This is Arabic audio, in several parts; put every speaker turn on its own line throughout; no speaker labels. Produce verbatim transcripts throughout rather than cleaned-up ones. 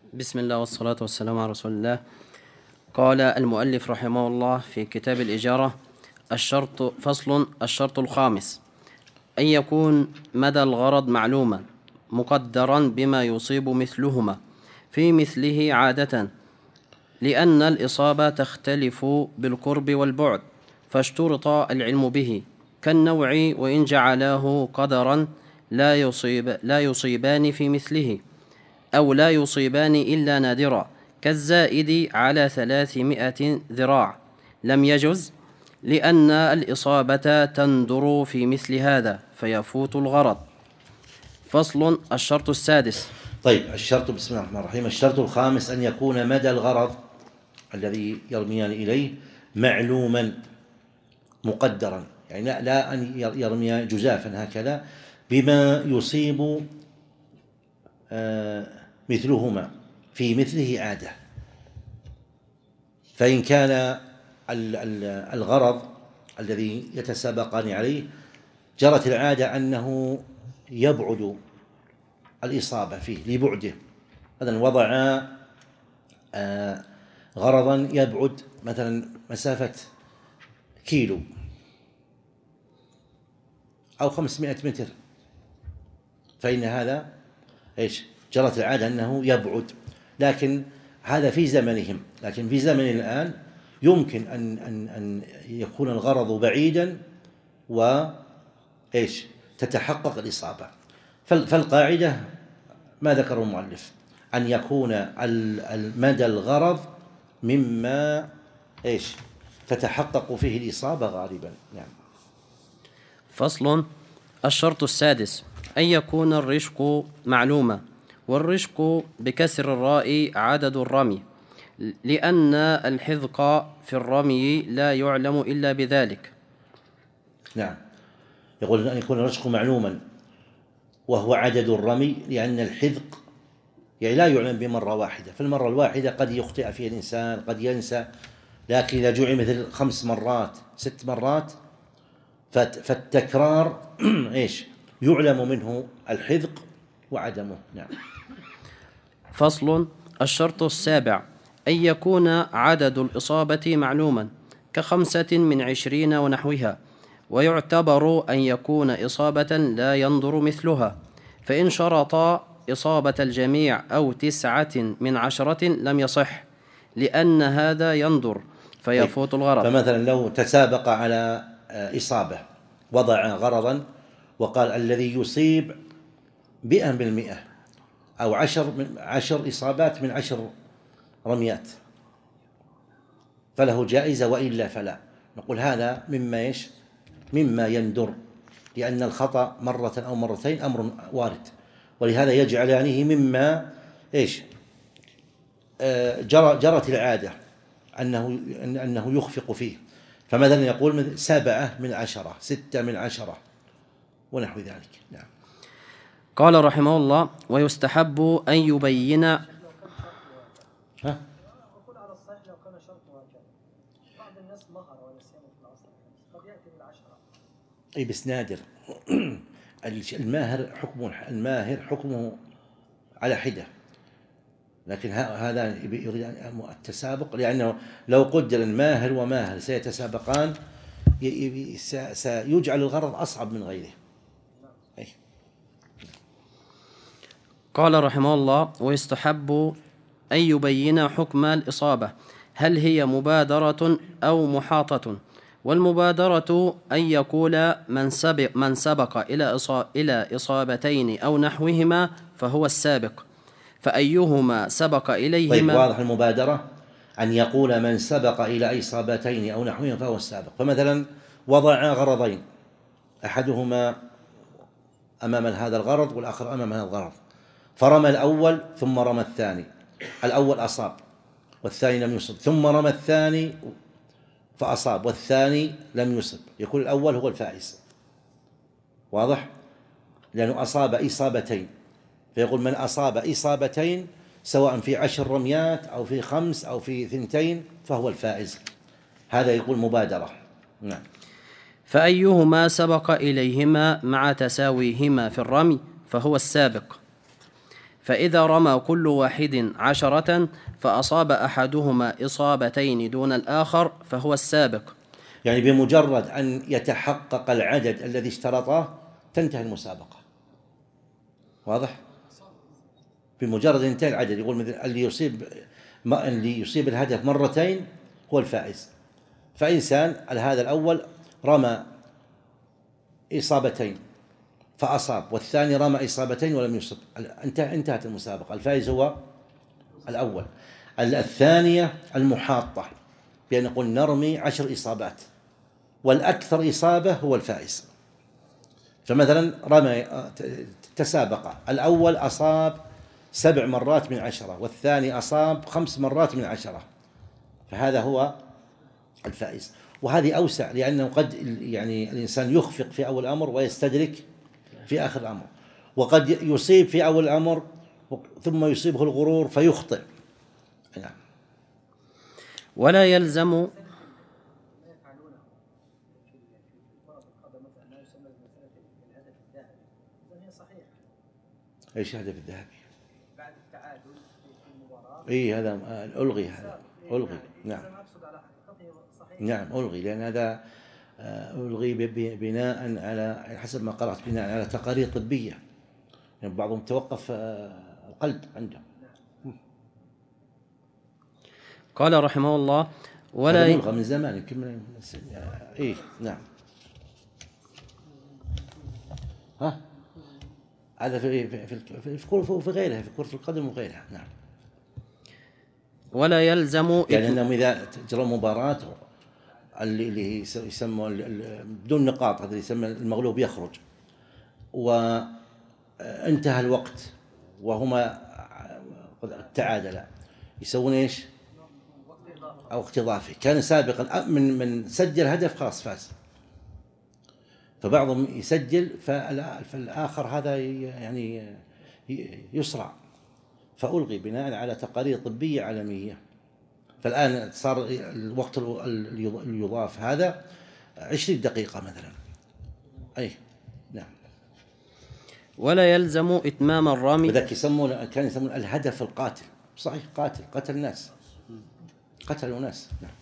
بسم الله والصلاة والسلام على رسول الله. قال المؤلف رحمه الله في كتاب الإجارة: الشرط فصل الشرط الخامس أن يكون مدى الغرض معلوما مقدرا بما يصيب مثلهما في مثله عادة، لأن الإصابة تختلف بالقرب والبعد، فاشترط العلم به، كالنوع وإن جعلاه قدرا لا يصيب لا يصيبان في مثله، أو لا يصيبان إلا نادرا، كالزائد على ثلاثمائة ذراع، لم يجز، لأن الإصابة تندر في مثل هذا فيفوت الغرض. فصل الشرط السادس.
طيب، الشرط بسم الله الرحمن الرحيم. الشرط الخامس أن يكون مدى الغرض الذي يرميان إليه معلوما مقدرا، يعني لا, لا أن يرمي جزافا هكذا، بما يصيب آه مثلهما في مثله عادة. فإن كان الغرض الذي يتسابقان عليه جرت العادة أنه يبعد الإصابة فيه لبعده، مثلا وضع آه غرضا يبعد مثلا مسافة كيلو أو خمسمائة متر، فإن هذا إيش جرت العادة أنه يبعد، لكن هذا في زمنهم. لكن في زمن الآن يمكن أن أن أن يكون الغرض بعيدا وإيش تتحقق الإصابة. فالقاعدة ما ذكره المؤلف أن يكون المدى الغرض مما إيش تتحقق فيه الإصابة غالبا. نعم.
فصل الشرط السادس أن يكون الرشق معلوما، والرشق بكسر الراء عدد الرمي، لأن الحذق في الرمي لا يعلم إلا بذلك.
نعم، يقول أن يكون الرشق معلوما وهو عدد الرمي، لأن الحذق يعني لا يعلم بمرة واحدة. في المرة الواحدة قد يخطئ فيها الإنسان، قد ينسى، لكن إذا جعل مثل خمس مرات ست مرات فالتكرار إيش يعلم منه الحذق وعدمه. نعم.
فصل الشرط السابع أن يكون عدد الإصابة معلوما كخمسة من عشرين ونحوها، ويعتبر أن يكون إصابة لا ينظر مثلها، فإن شرط إصابة الجميع أو تسعة من عشرة لم يصح، لأن هذا ينظر فيفوت الغرض.
فمثلا لو تسابق على إصابة، وضع غرضا وقال الذي يصيب مئة بالمئة أو عشر من عشر إصابات من عشر رميات فله جائزة، وإلا فلا. نقول هذا مما إيش مما يندر، لأن الخطأ مرة أو مرتين أمر وارد، ولهذا يجعلانه مما إيش جر جرت العادة أنه أنه يخفق فيه. فمثلا يقول سبعة من عشرة، ستة من عشرة، ونحو ذلك. نعم.
قال رحمه الله: ويستحب أن يبين.
ها؟
أقول على الصحيح لو كان شرطه هكذا، بعض الناس مهر ونسيان في الأصل قد يأتي بالعشرة.
أي بس نادر. الماهر حكمه الماهر حكمه على حدة، لكن هذا يريد التسابق، لأنه لو قدر الماهر وماهر سيتسابقان سيجعل الغرض أصعب من غيره. أي.
قال رحمه الله: ويستحب أن يبين حكم الإصابة، هل هي مبادرة أو محاطة. والمبادرة أن يقول من سبق, من سبق إلى, إلى إصابتين أو نحوهما فهو السابق، فأيهما سبق إليهما.
طيب، واضح. المبادرة أن يقول من سبق إلى إصابتين أو نحوهما فهو السابق. فمثلا وضع غرضين، أحدهما أمام هذا الغرض والآخر أمام هذا الغرض، فرمى الأول ثم رمى الثاني، الأول أصاب والثاني لم يصب، ثم رمى الثاني فأصاب والثاني لم يصب، يكون الأول هو الفائز. واضح؟ لأنه أصاب إصابتين، فيقول من أصاب إصابتين سواء في عشر رميات أو في خمس أو في ثنتين فهو الفائز. هذا يقول مبادرة. نعم.
فأيهما سبق إليهما مع تساويهما في الرمي فهو السابق. فإذا رمى كل واحد عشرة فأصاب أحدهما إصابتين دون الآخر فهو السابق.
يعني بمجرد أن يتحقق العدد الذي اشترطه تنتهي المسابقة. واضح؟ بمجرد انتهى العدد، يقول مثل اللي يصيب ما اللي يصيب الهدف مرتين هو الفائز. فإنسان هذا الأول رمى إصابتين فأصاب، والثاني رمى إصابتين ولم يصب، انتهت انتهت المسابقة. الفائز هو الأول. الثانية المحاطة، بأن نقول نرمي عشر إصابات والأكثر إصابة هو الفائز. فمثلا رمى تسابق، الأول أصاب سبع مرات من عشرة والثاني أصاب خمس مرات من عشرة، فهذا هو الفائز. وهذه أوسع، لأنه قد يعني الإنسان يخفق في أول الأمر ويستدرك في آخر الأمر، وقد يصيب في أول الأمر ثم يصيبه الغرور فيخطئ. نعم.
ولا يلزم
ايش الهدف الذهبي؟ بعد التعادل في المباراة. اي هذا الغي، هذا الغي. نعم. نعم الغي، لان هذا الغي بناء على حسب ما قرأت بناء على تقارير طبية، يعني بعضهم توقف القلب عنده.
قال رحمه الله ولا
يلغى من زمان يمكن من اي. نعم. ها هذا في في في في, في غيرها، في كرة القدم وغيرها. نعم.
ولا يلزم
يعني انهم اذا جرى مباراة اللي اللي يسمى بدون نقاط، هذا يسمى المغلوب يخرج، وانتهى الوقت وهما تعادلا، يسوون ايش؟ او وقت اضافي. كان سابقا من من سجل هدف خلاص فاز، فبعضهم يسجل فالآخر هذا يعني يسرع، فألغي بناء على تقارير طبية عالمية. فالآن صار الوقت اللي يضاف هذا عشرين دقيقة مثلا. أي نعم.
ولا يلزم إتمام الرمي،
وذاك يسمون كان يسمون الهدف القاتل. صحيح، قاتل قتل الناس، قتلوا ناس. نعم.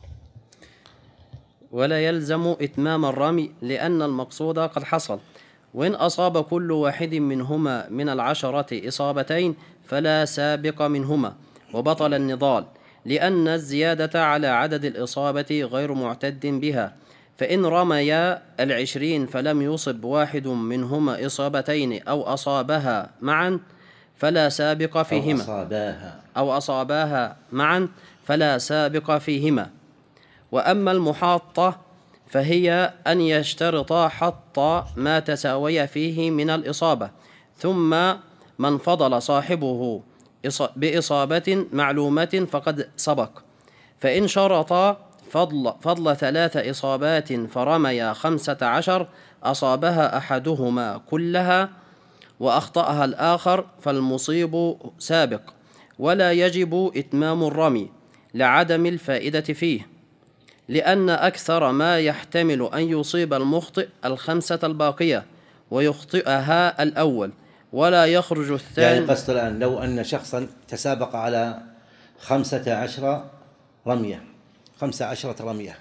ولا يلزم إتمام الرمي لأن المقصود قد حصل، وإن أصاب كل واحد منهما من العشرة إصابتين فلا سابق منهما وبطل النضال، لأن الزيادة على عدد الإصابة غير معتد بها. فإن رميا العشرين فلم يصب واحد منهما إصابتين أو أصابها معا فلا سابق فيهما،
أو أصاباها
أو أصاباها معا فلا سابق فيهما. وأما المحاطة فهي أن يشترطا حط ما تساوي فيه من الإصابة، ثم من فضل صاحبه بإصابة معلومة فقد سبق. فإن شرطا فضل, فضل ثلاث إصابات فرميا خمسة عشر أصابها أحدهما كلها وأخطأها الآخر فالمصيب سابق، ولا يجب إتمام الرمي لعدم الفائدة فيه، لأن أكثر ما يحتمل أن يصيب المخطئ الخمسة الباقية ويخطئها الأول ولا يخرج الثاني.
يعني قصد الآن لو أن شخصا تسابق على خمسة عشر رمية، خمسة عشرة رمية،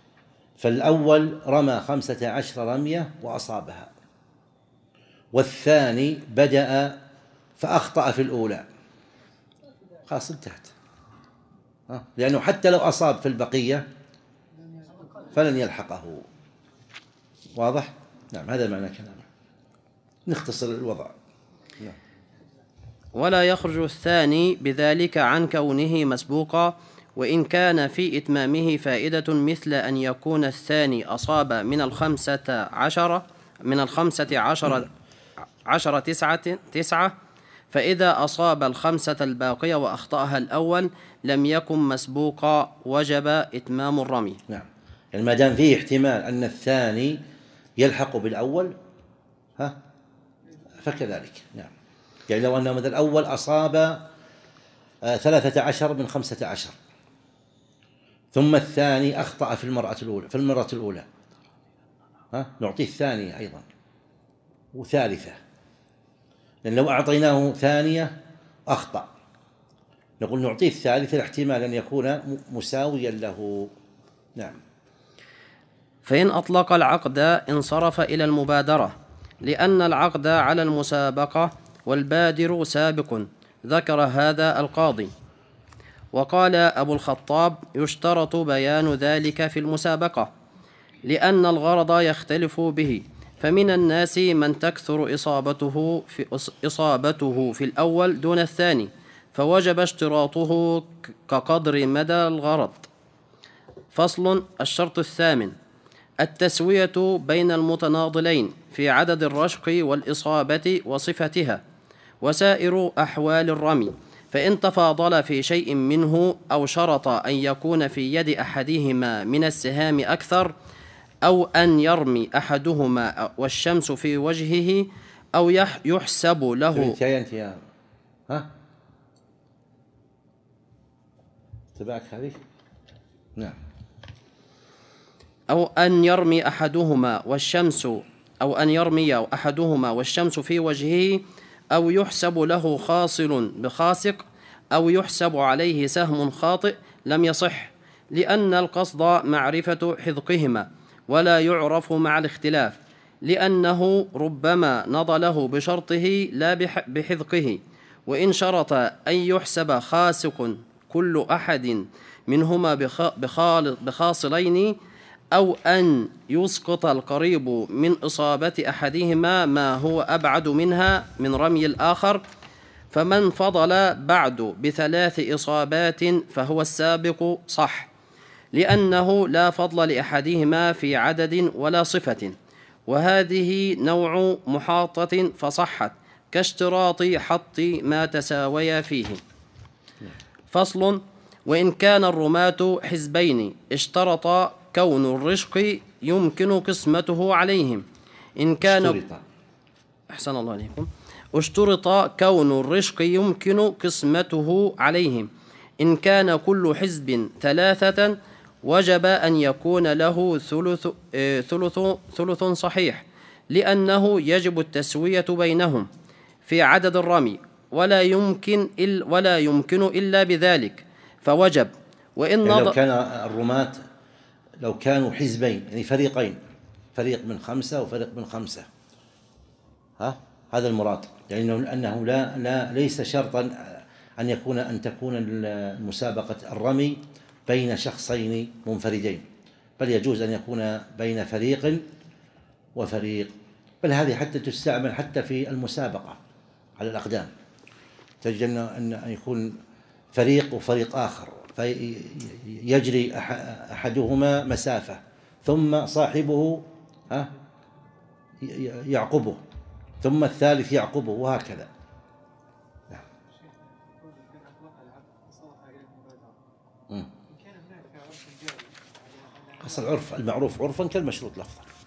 فالأول رمى خمسة عشر رمية وأصابها، والثاني بدأ فأخطأ في الأولى، خلاص انتهت، لأنه حتى لو أصاب في البقية فلن يلحقه. واضح؟ نعم، هذا معنى كلامه. نختصر الوضع. نعم.
ولا يخرج الثاني بذلك عن كونه مسبوقا، وإن كان في إتمامه فائدة مثل أن يكون الثاني أصاب من الخمسة عشر من الخمسة عشر عشر تسعة تسعة فإذا أصاب الخمسة الباقية وأخطأها الأول لم يكن مسبوقا وجب إتمام الرمي.
نعم، يعني ما دام فيه احتمال أن الثاني يلحق بالأول ها فكذلك. نعم، يعني لو أن مثلا الأول أصاب ثلاثة عشر من خمسة عشر ثم الثاني أخطأ في المرة الأولى في المرة الأولى ها نعطيه الثانية أيضا وثالثة، لأن لو أعطيناه ثانية أخطأ، نقول نعطيه الثالث الاحتمال أن يكون مساويا له. نعم.
فإن أطلق العقد انصرف إلى المبادرة، لأن العقد على المسابقة والبادر سابق، ذكر هذا القاضي. وقال أبو الخطاب: يشترط بيان ذلك في المسابقة، لأن الغرض يختلف به، فمن الناس من تكثر إصابته في, إصابته في الأول دون الثاني، فوجب اشتراطه كقدر مدى الغرض. فصل. الشرط الثامن: التسوية بين المتناضلين في عدد الرشق والإصابة وصفتها وسائر أحوال الرمي، فإن تفاضل في شيء منه أو شرط أن يكون في يد أحدهما من السهام أكثر، أو أن يرمي أحدهما والشمس في وجهه، أو يحسب له
انتهى ها تبعك هذه. نعم.
أو أن يرمي أحدهما والشمس أو أن يرمي أحدهما والشمس في وجهه، أو يحسب له خاصل بخاسق، أو يحسب عليه سهم خاطئ، لم يصح، لأن القصد معرفة حذقهما، ولا يعرف مع الاختلاف، لأنه ربما نضله بشرطه لا بحذقه. وإن شرط أن يحسب خاسق كل أحد منهما بخاصلين، أو أن يسقط القريب من إصابة أحدهما ما هو أبعد منها من رمي الآخر، فمن فضل بعد بثلاث إصابات فهو السابق، صح، لأنه لا فضل لأحدهما في عدد ولا صفة، وهذه نوع محاطة فصحت، كاشتراط حط ما تساويا فيه. فصل. وإن كان الرماة حزبين اشترط كون الرشق يمكن قسمته عليهم، إن كان
اشترط.
أحسن الله عليكم. اشترط كون الرشق يمكن قسمته عليهم، إن كان كل حزب ثلاثة وجب أن يكون له ثلث ثلث ثلث صحيح، لأنه يجب التسوية بينهم في عدد الرمي، ولا يمكن إلا ولا يمكن إلا بذلك، فوجب. وإن
يعني لو كان الرماة لو كانوا حزبين، يعني فريقين، فريق من خمسة وفريق من خمسة، ها هذا المراد، يعني أنه لا لا ليس شرطا أن يكون أن تكون المسابقة الرمي بين شخصين منفردين، بل يجوز أن يكون بين فريق وفريق، بل هذه حتى تستعمل حتى في المسابقة على الأقدام، تجد أن يكون فريق وفريق آخر، فيجري أحدهما مسافة ثم صاحبه ها يعقبه ثم الثالث يعقبه وهكذا. أصل العرف المعروف عرفا كالمشروط لفظا.